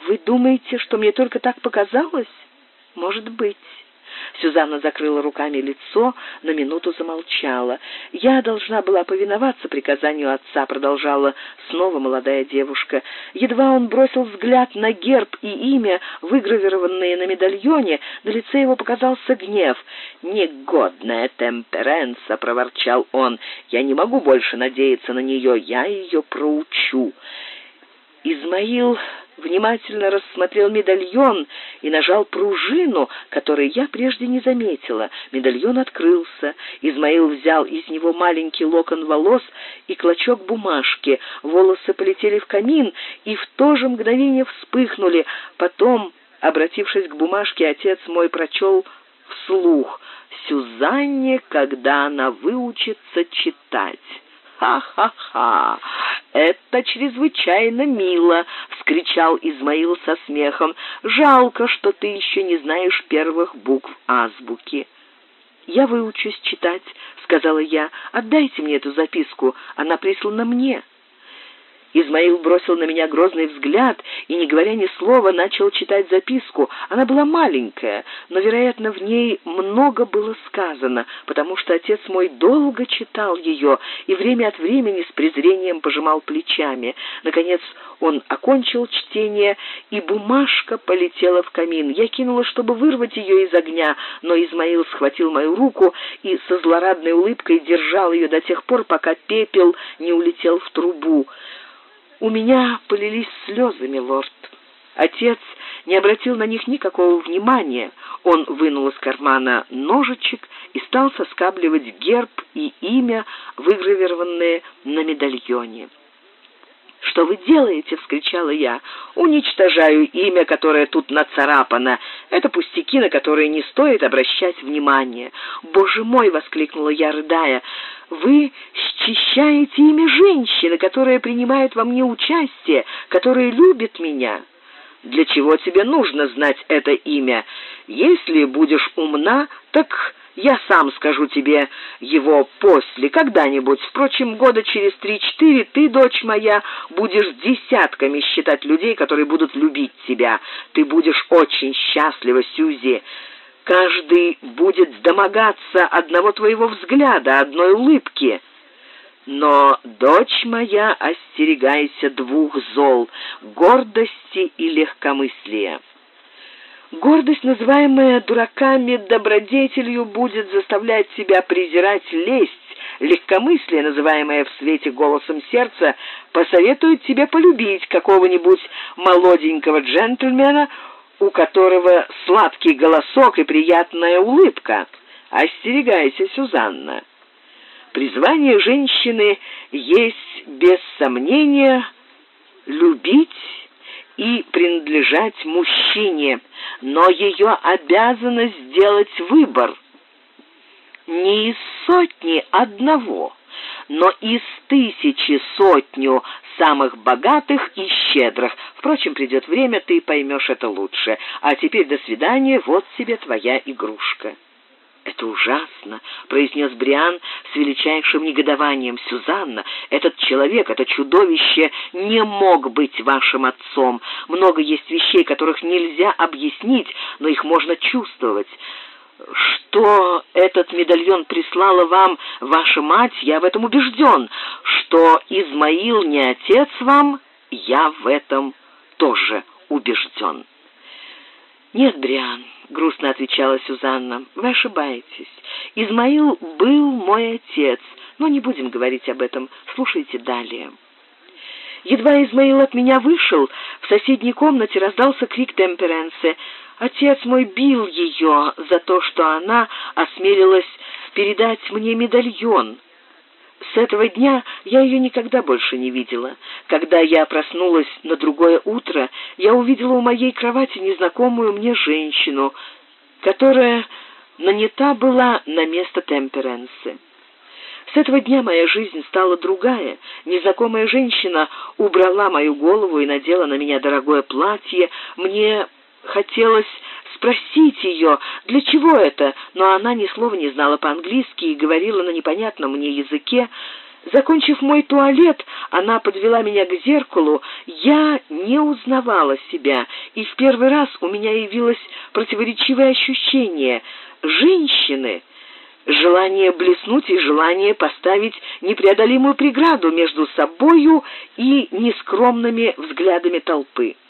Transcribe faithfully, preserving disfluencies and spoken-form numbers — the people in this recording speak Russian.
«Вы думаете, что мне только так показалось? Может быть». Сюзанна закрыла руками лицо, на минуту замолчала. «Я должна была повиноваться приказанию отца», — продолжала снова молодая девушка. Едва он бросил взгляд на герб и имя, выгравированные на медальоне, на лице его показался гнев. «Негодная Темперенса!» — проворчал он. «Я не могу больше надеяться на нее, я ее проучу». Измаил внимательно рассмотрел медальон и нажал пружину, которую я прежде не заметила. Медальон открылся. Измаил взял из него маленький локон волос и клочок бумажки. Волосы полетели в камин и в то же мгновение вспыхнули. Потом, обратившись к бумажке, отец мой прочел вслух: «Сюзанне, когда она выучится читать». «Ха-ха-ха! Это чрезвычайно мило!» — вскричал Измаил со смехом. «Жалко, что ты еще не знаешь первых букв азбуки». «Я выучусь читать», — сказала я. «Отдайте мне эту записку, она прислана мне». Измаил бросил на меня грозный взгляд и, не говоря ни слова, начал читать записку. Она была маленькая, но, вероятно, в ней много было сказано, потому что отец мой долго читал ее и время от времени с презрением пожимал плечами. Наконец он окончил чтение, и бумажка полетела в камин. Я кинула, чтобы вырвать ее из огня, но Измаил схватил мою руку и со злорадной улыбкой держал ее до тех пор, пока пепел не улетел в трубу. У меня полились слезы, милорд. Отец не обратил на них никакого внимания. Он вынул из кармана ножичек и стал соскабливать герб и имя, выгравированные на медальоне. «Что вы делаете?» — вскричала я. «Уничтожаю имя, которое тут нацарапано. Это пустяки, на которые не стоит обращать внимания». «Боже мой!» — воскликнула я, рыдая. «Вы счищаете имя женщины, которая принимает во мне участие, которая любит меня». «Для чего тебе нужно знать это имя? Если будешь умна, так я сам скажу тебе его после, когда-нибудь. Впрочем, года через три-четыре ты, дочь моя, будешь десятками считать людей, которые будут любить тебя. Ты будешь очень счастлива, Сьюзи. Каждый будет домогаться одного твоего взгляда, одной улыбки. Но, дочь моя, остерегайся двух зол — гордости и легкомыслия. Гордость, называемая дураками добродетелью, будет заставлять тебя презирать лесть. Легкомыслие, называемое в свете голосом сердца, посоветует тебе полюбить какого-нибудь молоденького джентльмена, у которого сладкий голосок и приятная улыбка. Остерегайся, Сюзанна. Призвание женщины есть, без сомнения, любить и принадлежать мужчине, но ее обязанность сделать выбор не из сотни одного, но из тысячи сотню самых богатых и щедрых. Впрочем, придет время, ты поймешь это лучше. А теперь до свидания, вот тебе твоя игрушка». «Это ужасно», — произнес Бриан с величайшим негодованием. «Сюзанна, этот человек, это чудовище не мог быть вашим отцом. Много есть вещей, которых нельзя объяснить, но их можно чувствовать. Что этот медальон прислала вам ваша мать, я в этом убежден. Что Измаил не отец вам, я в этом тоже убежден». «Нет, Бриан», — грустно отвечала Сюзанна, — «вы ошибаетесь. Измаил был мой отец, но не будем говорить об этом. Слушайте далее». Едва Измаил от меня вышел, в соседней комнате раздался крик Темперенсы. Отец мой бил ее за то, что она осмелилась передать мне медальон. С этого дня я ее никогда больше не видела. Когда я проснулась на другое утро, я увидела у моей кровати незнакомую мне женщину, которая нанята была на место Темперенсы. С этого дня моя жизнь стала другая. Незнакомая женщина убрала мою голову и надела на меня дорогое платье. Мне хотелось спросить ее, для чего это, но она ни слова не знала по-английски и говорила на непонятном мне языке. Закончив мой туалет, она подвела меня к зеркалу. Я не узнавала себя и в первый раз у меня явилось противоречивое ощущение. Женщины, желание блеснуть и желание поставить непреодолимую преграду между собою и нескромными взглядами толпы.